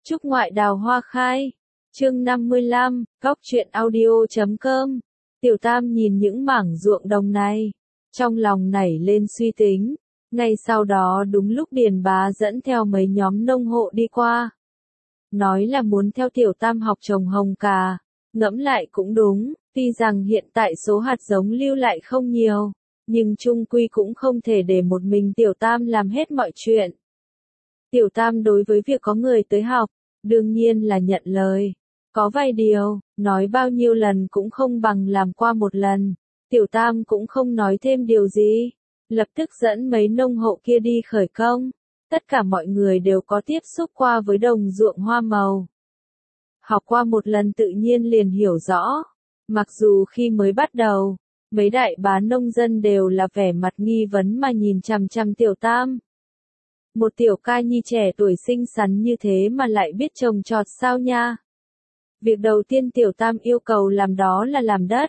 Chúc ngoại đào hoa khai. Chương 55, Góc truyện audio.com. Tiểu Tam nhìn những mảng ruộng đồng này, trong lòng nảy lên suy tính. Ngay sau đó đúng lúc Điền Bá dẫn theo mấy nhóm nông hộ đi qua. Nói là muốn theo Tiểu Tam học trồng hồng cà, ngẫm lại cũng đúng, tuy rằng hiện tại số hạt giống lưu lại không nhiều, nhưng chung quy cũng không thể để một mình Tiểu Tam làm hết mọi chuyện. Tiểu Tam đối với việc có người tới học, đương nhiên là nhận lời. Có vài điều, nói bao nhiêu lần cũng không bằng làm qua một lần. Tiểu Tam cũng không nói thêm điều gì, lập tức dẫn mấy nông hộ kia đi khởi công. Tất cả mọi người đều có tiếp xúc qua với đồng ruộng hoa màu. Học qua một lần tự nhiên liền hiểu rõ. Mặc dù khi mới bắt đầu, mấy đại bá nông dân đều là vẻ mặt nghi vấn mà nhìn chằm chằm Tiểu Tam. Một tiểu ca nhi trẻ tuổi xinh xắn như thế mà lại biết trồng trọt sao nha. Việc đầu tiên Tiểu Tam yêu cầu làm đó là làm đất.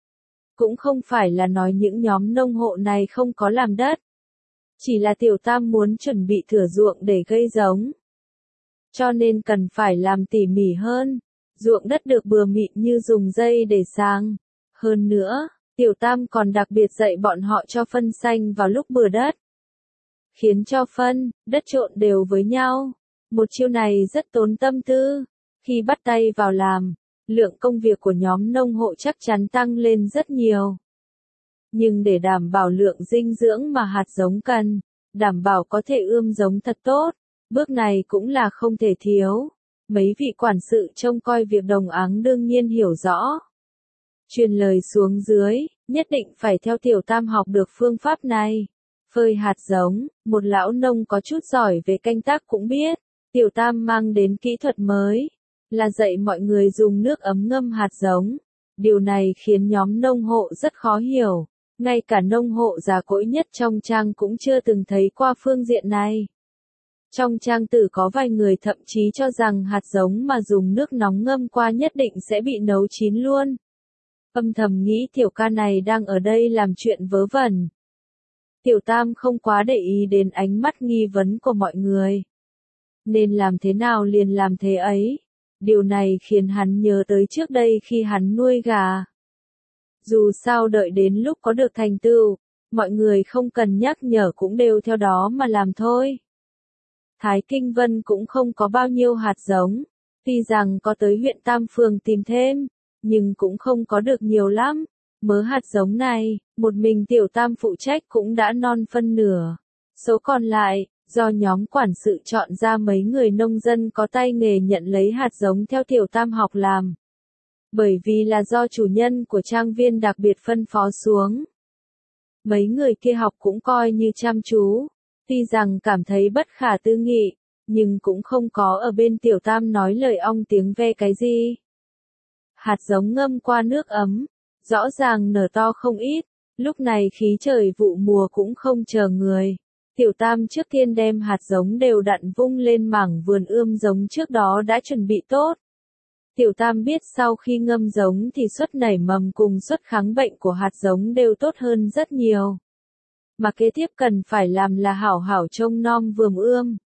Cũng không phải là nói những nhóm nông hộ này không có làm đất. Chỉ là Tiểu Tam muốn chuẩn bị thửa ruộng để gây giống. Cho nên cần phải làm tỉ mỉ hơn. Ruộng đất được bừa mịn như dùng dây để sàng. Hơn nữa, Tiểu Tam còn đặc biệt dạy bọn họ cho phân xanh vào lúc bừa đất. Khiến cho phân, đất trộn đều với nhau. Một chiêu này rất tốn tâm tư. Khi bắt tay vào làm, lượng công việc của nhóm nông hộ chắc chắn tăng lên rất nhiều. Nhưng để đảm bảo lượng dinh dưỡng mà hạt giống cần, đảm bảo có thể ươm giống thật tốt, bước này cũng là không thể thiếu. Mấy vị quản sự trông coi việc đồng áng đương nhiên hiểu rõ. Truyền lời xuống dưới, nhất định phải theo Tiểu Tam học được phương pháp này. Phơi hạt giống, một lão nông có chút giỏi về canh tác cũng biết, Tiểu Tam mang đến kỹ thuật mới, là dạy mọi người dùng nước ấm ngâm hạt giống. Điều này khiến nhóm nông hộ rất khó hiểu, ngay cả nông hộ già cỗi nhất trong trang cũng chưa từng thấy qua phương diện này. Trong trang tử có vài người thậm chí cho rằng hạt giống mà dùng nước nóng ngâm qua nhất định sẽ bị nấu chín luôn. Âm thầm nghĩ tiểu ca này đang ở đây làm chuyện vớ vẩn. Tiểu Tam không quá để ý đến ánh mắt nghi vấn của mọi người. Nên làm thế nào liền làm thế ấy. Điều này khiến hắn nhớ tới trước đây khi hắn nuôi gà. Dù sao đợi đến lúc có được thành tựu, mọi người không cần nhắc nhở cũng đều theo đó mà làm thôi. Thái Kinh Vân cũng không có bao nhiêu hạt giống, tuy rằng có tới huyện Tam Phường tìm thêm, nhưng cũng không có được nhiều lắm. Mớ hạt giống này, một mình Tiểu Tam phụ trách cũng đã non phân nửa. Số còn lại, do nhóm quản sự chọn ra mấy người nông dân có tay nghề nhận lấy hạt giống theo Tiểu Tam học làm. Bởi vì là do chủ nhân của trang viên đặc biệt phân phó xuống. Mấy người kia học cũng coi như chăm chú, tuy rằng cảm thấy bất khả tư nghị, nhưng cũng không có ở bên Tiểu Tam nói lời ong tiếng ve cái gì. Hạt giống ngâm qua nước ấm, rõ ràng nở to không ít, lúc này khí trời vụ mùa cũng không chờ người. Tiểu Tam trước tiên đem hạt giống đều đặn vung lên mảng vườn ươm giống trước đó đã chuẩn bị tốt. Tiểu Tam biết sau khi ngâm giống thì suất nảy mầm cùng suất kháng bệnh của hạt giống đều tốt hơn rất nhiều. Mà kế tiếp cần phải làm là hảo hảo trông nom vườn ươm.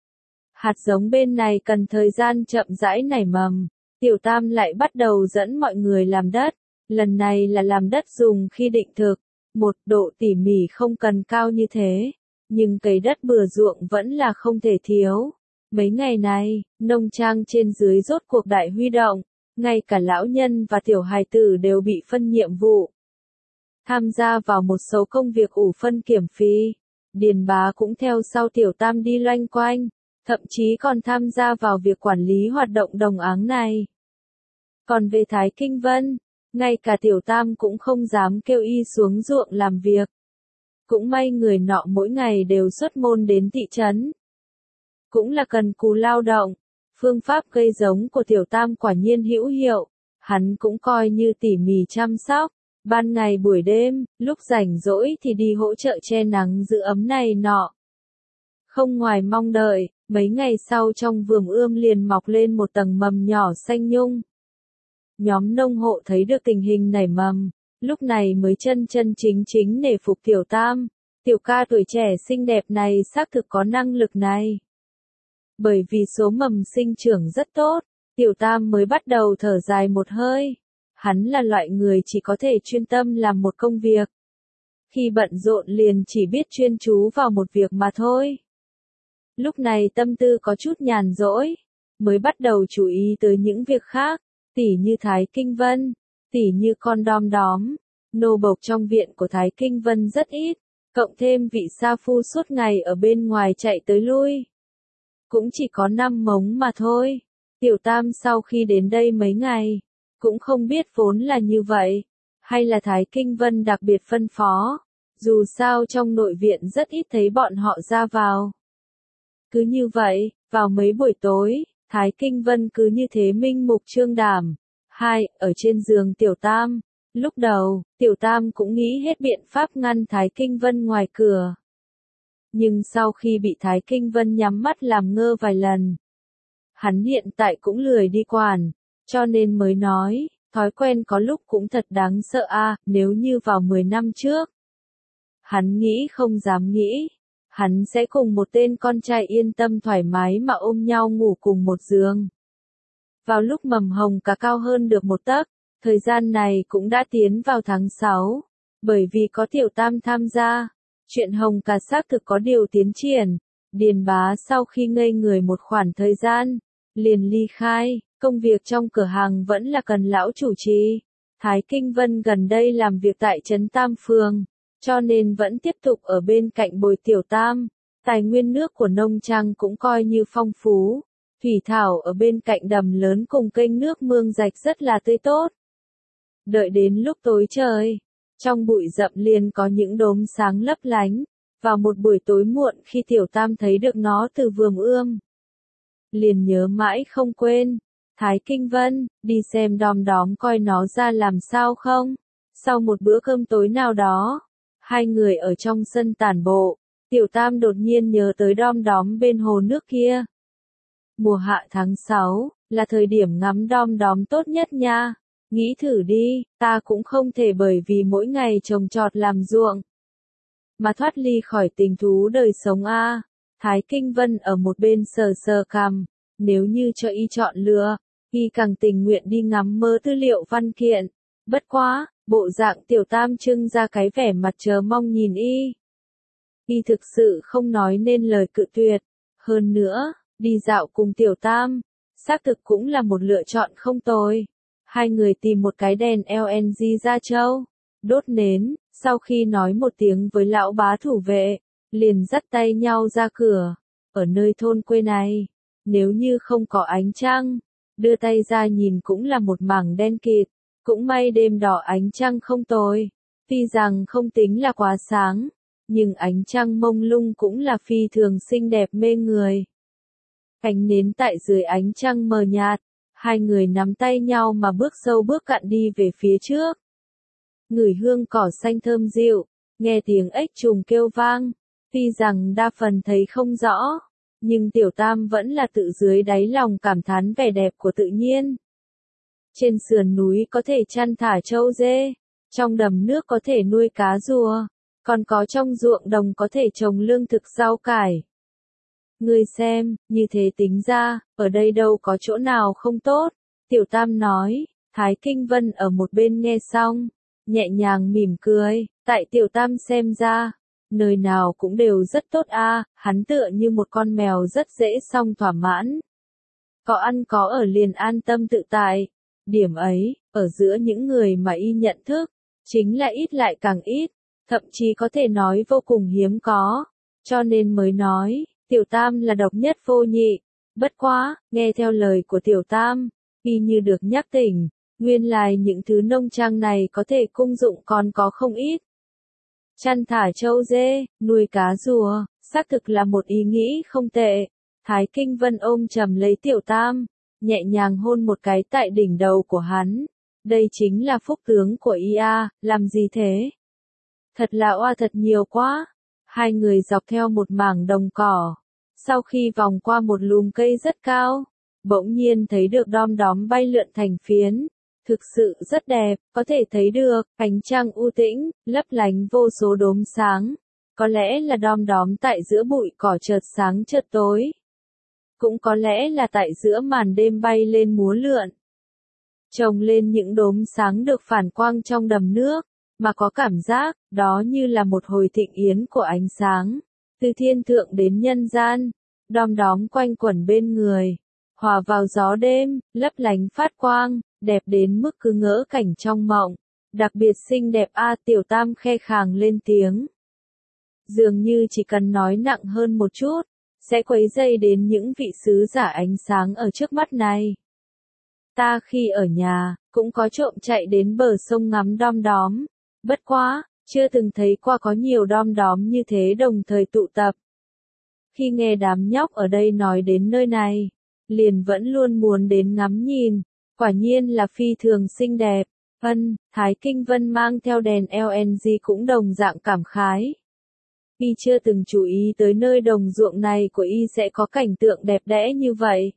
Hạt giống bên này cần thời gian chậm rãi nảy mầm. Tiểu Tam lại bắt đầu dẫn mọi người làm đất. Lần này là làm đất dùng khi định thực. Một độ tỉ mỉ không cần cao như thế. Nhưng cấy đất bừa ruộng vẫn là không thể thiếu. Mấy ngày này, nông trang trên dưới rốt cuộc đại huy động. Ngay cả lão nhân và tiểu hài tử đều bị phân nhiệm vụ. Tham gia vào một số công việc ủ phân kiểm phí. Điền Bá cũng theo sau Tiểu Tam đi loanh quanh. Thậm chí còn tham gia vào việc quản lý hoạt động đồng áng này. Còn về Thái Kinh Vân, ngay cả Tiểu Tam cũng không dám kêu y xuống ruộng làm việc. Cũng may người nọ mỗi ngày đều xuất môn đến thị trấn. Cũng là cần cù lao động. Phương pháp gây giống của Tiểu Tam quả nhiên hữu hiệu. Hắn cũng coi như tỉ mỉ chăm sóc. Ban ngày buổi đêm, lúc rảnh rỗi thì đi hỗ trợ che nắng giữ ấm này nọ. Không ngoài mong đợi, mấy ngày sau trong vườn ươm liền mọc lên một tầng mầm nhỏ xanh nhung. Nhóm nông hộ thấy được tình hình nảy mầm, lúc này mới chân chính nể phục Tiểu Tam. Tiểu ca tuổi trẻ xinh đẹp này xác thực có năng lực này. Bởi vì số mầm sinh trưởng rất tốt, Tiểu Tam mới bắt đầu thở dài một hơi. Hắn là loại người chỉ có thể chuyên tâm làm một công việc. Khi bận rộn liền chỉ biết chuyên chú vào một việc mà thôi. Lúc này tâm tư có chút nhàn rỗi, mới bắt đầu chú ý tới những việc khác, tỉ như Thái Kinh Vân, tỉ như con đom đóm. Nô bộc trong viện của Thái Kinh Vân rất ít, cộng thêm vị sa phu suốt ngày ở bên ngoài chạy tới lui. Cũng chỉ có 5 mống mà thôi. Tiểu Tam sau khi đến đây mấy ngày, cũng không biết vốn là như vậy, hay là Thái Kinh Vân đặc biệt phân phó. Dù sao trong nội viện rất ít thấy bọn họ ra vào. Cứ như vậy, vào mấy buổi tối, Thái Kinh Vân cứ như thế minh mục trương đảm. Ở trên giường Tiểu Tam. Lúc đầu, Tiểu Tam cũng nghĩ hết biện pháp ngăn Thái Kinh Vân ngoài cửa. Nhưng sau khi bị Thái Kinh Vân nhắm mắt làm ngơ vài lần, hắn hiện tại cũng lười đi quản, cho nên mới nói, thói quen có lúc cũng thật đáng sợ nếu như vào 10 năm trước. Hắn nghĩ không dám nghĩ, hắn sẽ cùng một tên con trai yên tâm thoải mái mà ôm nhau ngủ cùng một giường. Vào lúc mầm hồng cá cao hơn được một tấc, thời gian này cũng đã tiến vào tháng 6, bởi vì có Tiểu Tam tham gia, chuyện hồng cá xác thực có điều tiến triển. Điền Bá sau khi ngây người một khoảng thời gian, liền ly khai, công việc trong cửa hàng vẫn là cần lão chủ trì. Thái Kinh Vân gần đây làm việc tại trấn Tam Phường, cho nên vẫn tiếp tục ở bên cạnh bồi Tiểu Tam. Tài nguyên nước của nông trang cũng coi như phong phú, thủy thảo ở bên cạnh đầm lớn cùng kênh nước mương rạch rất là tươi tốt. Đợi đến lúc tối trời, trong bụi rậm liền có những đốm sáng lấp lánh. Vào một buổi tối muộn khi Tiểu Tam thấy được nó từ vườn ươm, liền nhớ mãi không quên. Thái Kinh Vân, đi xem đom đóm coi nó ra làm sao không? Sau một bữa cơm tối nào đó, hai người ở trong sân tản bộ, Tiểu Tam đột nhiên nhớ tới đom đóm bên hồ nước kia. Mùa hạ tháng 6, là thời điểm ngắm đom đóm tốt nhất nha. Nghĩ thử đi, ta cũng không thể bởi vì mỗi ngày trồng trọt làm ruộng mà thoát ly khỏi tình thú đời sống Thái Kinh Vân ở một bên sờ sờ cằm, nếu như cho y chọn lựa, y càng tình nguyện đi ngắm mớ tư liệu văn kiện. Bất quá, bộ dạng Tiểu Tam trưng ra cái vẻ mặt chờ mong nhìn y. Y thực sự không nói nên lời cự tuyệt. Hơn nữa, đi dạo cùng Tiểu Tam, xác thực cũng là một lựa chọn không tồi. Hai người tìm một cái đèn LNG ra châu, đốt nến, sau khi nói một tiếng với lão bá thủ vệ, liền dắt tay nhau ra cửa. Ở nơi thôn quê này, nếu như không có ánh trăng, đưa tay ra nhìn cũng là một mảng đen kịt. Cũng may đêm đỏ ánh trăng không tồi, tuy rằng không tính là quá sáng, nhưng ánh trăng mông lung cũng là phi thường xinh đẹp mê người. Ánh nến tại dưới ánh trăng mờ nhạt, hai người nắm tay nhau mà bước sâu bước cạn đi về phía trước. Ngửi hương cỏ xanh thơm dịu, nghe tiếng ếch trùng kêu vang, tuy rằng đa phần thấy không rõ, nhưng Tiểu Tam vẫn là tự dưới đáy lòng cảm thán vẻ đẹp của tự nhiên. Trên sườn núi có thể chăn thả trâu dê, trong đầm nước có thể nuôi cá rùa, còn có trong ruộng đồng có thể trồng lương thực rau cải. Ngươi xem, như thế tính ra, ở đây đâu có chỗ nào không tốt. Tiểu Tam nói. Thái Kinh Vân ở một bên nghe xong, nhẹ nhàng mỉm cười. Tại Tiểu Tam xem ra, nơi nào cũng đều rất tốt hắn tựa như một con mèo rất dễ xong thỏa mãn. Có ăn có ở liền an tâm tự tại. Điểm ấy, ở giữa những người mà y nhận thức, chính là ít lại càng ít, thậm chí có thể nói vô cùng hiếm có. Cho nên mới nói, Tiểu Tam là độc nhất vô nhị. Bất quá, nghe theo lời của Tiểu Tam, y như được nhắc tỉnh, nguyên lai những thứ nông trang này có thể cung dụng còn có không ít. Chăn thả trâu dê, nuôi cá rùa, xác thực là một ý nghĩ không tệ. Thái Kinh Vân ôm chầm lấy Tiểu Tam, nhẹ nhàng hôn một cái tại đỉnh đầu của hắn. Đây chính là phúc tướng của y làm gì thế? Thật là oa thật nhiều quá. Hai người dọc theo một mảng đồng cỏ. Sau khi vòng qua một lùm cây rất cao, bỗng nhiên thấy được đom đóm bay lượn thành phiến. Thực sự rất đẹp, có thể thấy được, ánh trăng u tĩnh, lấp lánh vô số đốm sáng. Có lẽ là đom đóm tại giữa bụi cỏ chợt sáng chợt tối. cũng có lẽ là tại giữa màn đêm bay lên múa lượn. Trông lên những đốm sáng được phản quang trong đầm nước, mà có cảm giác, đó như là một hồi thịnh yến của ánh sáng, từ thiên thượng đến nhân gian, đom đóm quanh quẩn bên người, hòa vào gió đêm, lấp lánh phát quang, đẹp đến mức cứ ngỡ cảnh trong mộng, đặc biệt xinh đẹp Tiểu Tam khe khàng lên tiếng. Dường như chỉ cần nói nặng hơn một chút, sẽ quấy dây đến những vị sứ giả ánh sáng ở trước mắt này. Ta khi ở nhà, cũng có trộm chạy đến bờ sông ngắm đom đóm, bất quá, chưa từng thấy qua có nhiều đom đóm như thế đồng thời tụ tập. Khi nghe đám nhóc ở đây nói đến nơi này, liền vẫn luôn muốn đến ngắm nhìn, quả nhiên là phi thường xinh đẹp. Thái Kinh Vân mang theo đèn LNG cũng đồng dạng cảm khái. Y chưa từng chú ý tới nơi đồng ruộng này của Y sẽ có cảnh tượng đẹp đẽ như vậy.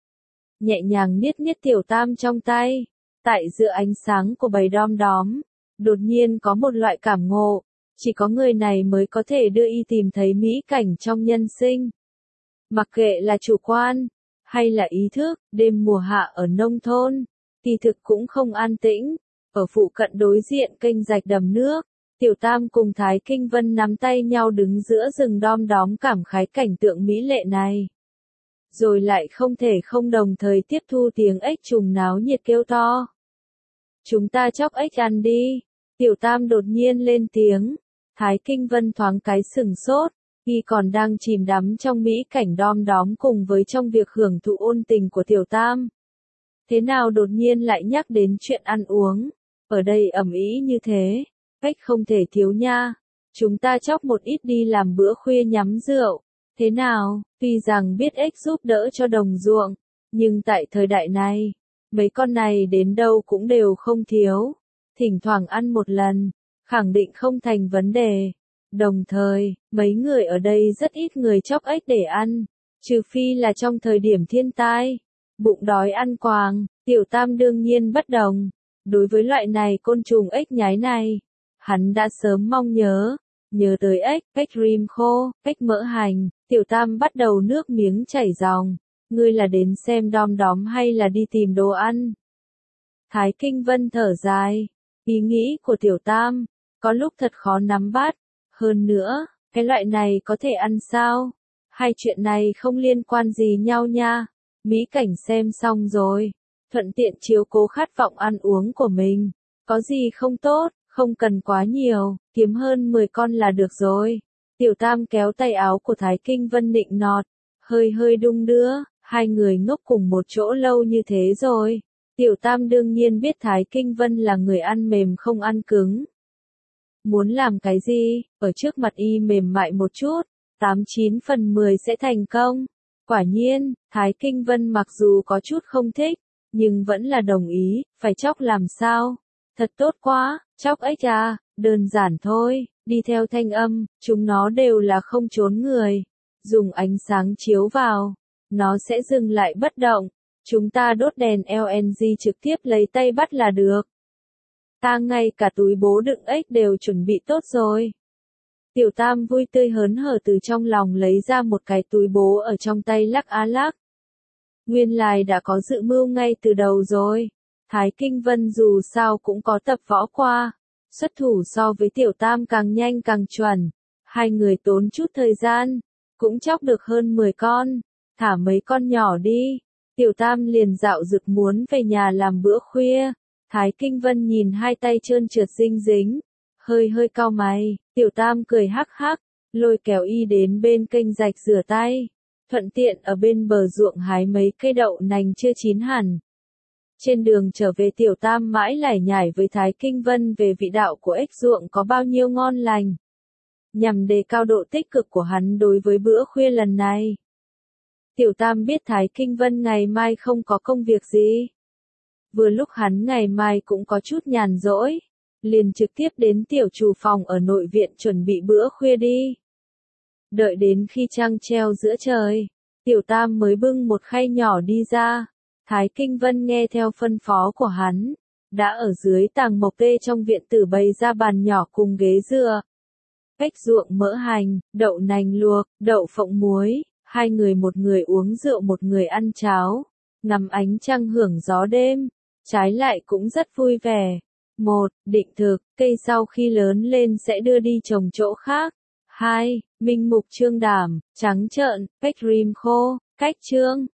Nhẹ nhàng niết niết Tiểu Tam trong tay, tại giữa ánh sáng của bầy đom đóm, đột nhiên có một loại cảm ngộ, chỉ có người này mới có thể đưa Y tìm thấy mỹ cảnh trong nhân sinh. Mặc kệ là chủ quan, hay là ý thức, đêm mùa hạ ở nông thôn, kỳ thực cũng không an tĩnh. Ở phụ cận đối diện kênh rạch đầm nước, Tiểu Tam cùng Thái Kinh Vân nắm tay nhau đứng giữa rừng đom đóm cảm khái cảnh tượng mỹ lệ này. Rồi lại không thể không đồng thời tiếp thu tiếng ếch trùng náo nhiệt kêu to. Chúng ta chóc ếch ăn đi. Tiểu Tam đột nhiên lên tiếng. Thái Kinh Vân thoáng cái sừng sốt, y còn đang chìm đắm trong mỹ cảnh đom đóm cùng với trong việc hưởng thụ ôn tình của Tiểu Tam. Thế nào đột nhiên lại nhắc đến chuyện ăn uống? Ở đây ầm ĩ như thế, ếch không thể thiếu nha. Chúng ta chóc một ít đi làm bữa khuya nhắm rượu. Thế nào, tuy rằng biết ếch giúp đỡ cho đồng ruộng, nhưng tại thời đại này, mấy con này đến đâu cũng đều không thiếu. Thỉnh thoảng ăn một lần, khẳng định không thành vấn đề. Đồng thời, mấy người ở đây rất ít người chóc ếch để ăn, trừ phi là trong thời điểm thiên tai. Bụng đói ăn quàng, Tiểu Tam đương nhiên bất đồng. Đối với loại này côn trùng ếch nhái này, hắn đã sớm mong nhớ tới ếch rim khô, ếch mỡ hành, Tiểu Tam bắt đầu nước miếng chảy ròng. Ngươi là đến xem đom đóm hay là đi tìm đồ ăn? Thái Kinh Vân thở dài, ý nghĩ của Tiểu Tam, có lúc thật khó nắm bắt. Hơn nữa, cái loại này có thể ăn sao? Hai chuyện này không liên quan gì nhau nha. Mỹ cảnh xem xong rồi, thuận tiện chiếu cố khát vọng ăn uống của mình. Có gì không tốt, không cần quá nhiều, kiếm hơn 10 con là được rồi. Tiểu Tam kéo tay áo của Thái Kinh Vân nịnh nọt, hơi hơi đung đưa, hai người ngốc cùng một chỗ lâu như thế rồi. Tiểu Tam đương nhiên biết Thái Kinh Vân là người ăn mềm không ăn cứng. Muốn làm cái gì, ở trước mặt y mềm mại một chút, 89 phần 10 sẽ thành công. Quả nhiên, Thái Kinh Vân mặc dù có chút không thích, nhưng vẫn là đồng ý, phải chóc làm sao? Thật tốt quá, chóc ếch à, đơn giản thôi, đi theo thanh âm, chúng nó đều là không trốn người. Dùng ánh sáng chiếu vào, nó sẽ dừng lại bất động. Chúng ta đốt đèn LNG trực tiếp lấy tay bắt là được. Ta ngay cả túi bố đựng ếch đều chuẩn bị tốt rồi. Tiểu Tam vui tươi hớn hở từ trong lòng lấy ra một cái túi bố ở trong tay lắc á lắc. Nguyên lai đã có dự mưu ngay từ đầu rồi. Thái Kinh Vân dù sao cũng có tập võ qua. Xuất thủ so với Tiểu Tam càng nhanh càng chuẩn. Hai người tốn chút thời gian, cũng chóc được hơn 10 con. Thả mấy con nhỏ đi. Tiểu Tam liền dạo dực muốn về nhà làm bữa khuya. Thái Kinh Vân nhìn hai tay trơn trượt dinh dính, hơi hơi cau mày. Tiểu Tam cười hắc hắc, lôi kéo y đến bên kênh rạch rửa tay. Thuận tiện ở bên bờ ruộng hái mấy cây đậu nành chưa chín hẳn. Trên đường trở về Tiểu Tam mãi lải nhải với Thái Kinh Vân về vị đạo của ếch ruộng có bao nhiêu ngon lành. Nhằm đề cao độ tích cực của hắn đối với bữa khuya lần này. Tiểu Tam biết Thái Kinh Vân ngày mai không có công việc gì. Vừa lúc hắn ngày mai cũng có chút nhàn rỗi, liền trực tiếp đến tiểu chủ phòng ở nội viện chuẩn bị bữa khuya đi. Đợi đến khi trăng treo giữa trời, Tiểu Tam mới bưng một khay nhỏ đi ra. Thái Kinh Vân nghe theo phân phó của hắn, đã ở dưới tàng mộc tê trong viện tử bày ra bàn nhỏ cùng ghế dựa. Ếch ruộng mỡ hành, đậu nành luộc, đậu phộng muối, Hai người, một người uống rượu một người ăn cháo, ngắm ánh trăng hưởng gió đêm, trái lại cũng rất vui vẻ. 1. Định thực, cây sau khi lớn lên sẽ đưa đi trồng chỗ khác. 2. Minh mục trương đảm, trắng trợn, bách rim khô, cách chương.